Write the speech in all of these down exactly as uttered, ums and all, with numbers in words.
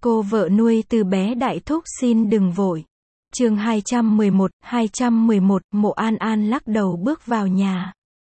Cô vợ nuôi từ bé Đại Thúc xin đừng vội. Chương hai trăm mười một, hai trăm mười một, Mộ An An lắc đầu bước vào nhà.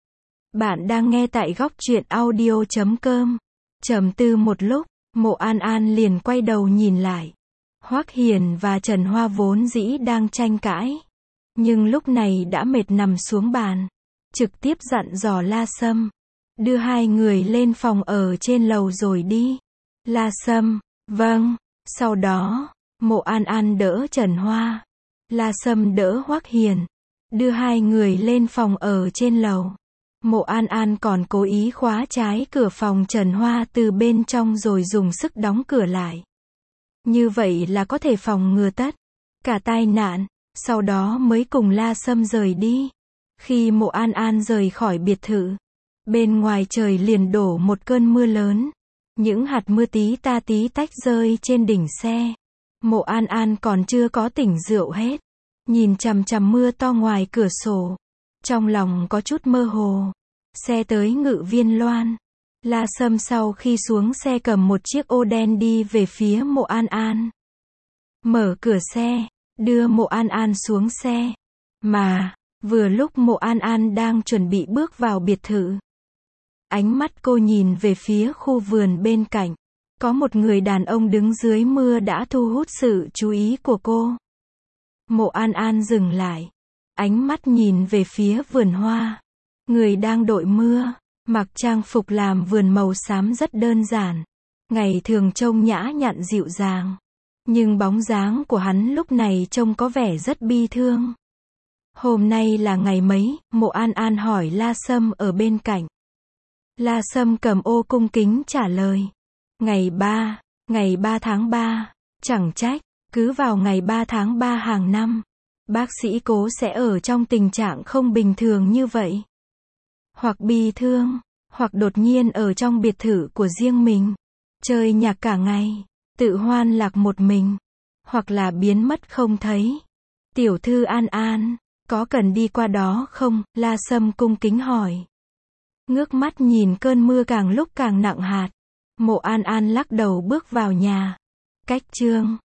Bạn đang nghe tại góc truyện audio chấm com. Trầm tư một lúc, Mộ An An liền quay đầu nhìn lại. Hoắc Hiền và Trần Hoa vốn dĩ đang tranh cãi, nhưng lúc này đã mệt nằm xuống bàn, trực tiếp dặn dò La Sâm, đưa hai người lên phòng ở trên lầu rồi đi. La Sâm, vâng. Sau đó, Mộ An An đỡ Trần Hoa, La Sâm đỡ Hoắc Hiền, đưa hai người lên phòng ở trên lầu. Mộ An An còn cố ý khóa trái cửa phòng Trần Hoa từ bên trong rồi dùng sức đóng cửa lại. Như vậy là có thể phòng ngừa tất cả tai nạn, sau đó mới cùng La Sâm rời đi. Khi Mộ An An rời khỏi biệt thự, bên ngoài trời liền đổ một cơn mưa lớn. Những hạt mưa tí ta tí tách rơi trên đỉnh xe. Mộ An An còn chưa có tỉnh rượu hết, nhìn chằm chằm mưa to ngoài cửa sổ, trong lòng có chút mơ hồ. Xe tới Ngự Viên Loan. La Sâm sau khi xuống xe cầm một chiếc ô đen đi về phía Mộ An An. Mở cửa xe, đưa Mộ An An xuống xe. Mà, vừa lúc Mộ An An đang chuẩn bị bước vào biệt thự, ánh mắt cô nhìn về phía khu vườn bên cạnh. Có một người đàn ông đứng dưới mưa đã thu hút sự chú ý của cô. Mộ An An dừng lại, ánh mắt nhìn về phía vườn hoa. Người đang đội mưa, mặc trang phục làm vườn màu xám rất đơn giản. Ngày thường trông nhã nhặn dịu dàng, nhưng bóng dáng của hắn lúc này trông có vẻ rất bi thương. Hôm nay là ngày mấy? Mộ An An hỏi La Sâm ở bên cạnh. La Sâm cầm ô cung kính trả lời. Ngày ba, ngày ba tháng ba, chẳng trách, cứ vào ngày ba tháng ba hàng năm, bác sĩ Cố sẽ ở trong tình trạng không bình thường như vậy. Hoặc bi thương, hoặc đột nhiên ở trong biệt thự của riêng mình, chơi nhạc cả ngày, tự hoan lạc một mình, hoặc là biến mất không thấy. Tiểu thư An An, có cần đi qua đó không? La Sâm cung kính hỏi. Ngước mắt nhìn cơn mưa càng lúc càng nặng hạt, Mộ An An lắc đầu bước vào nhà. Cách chương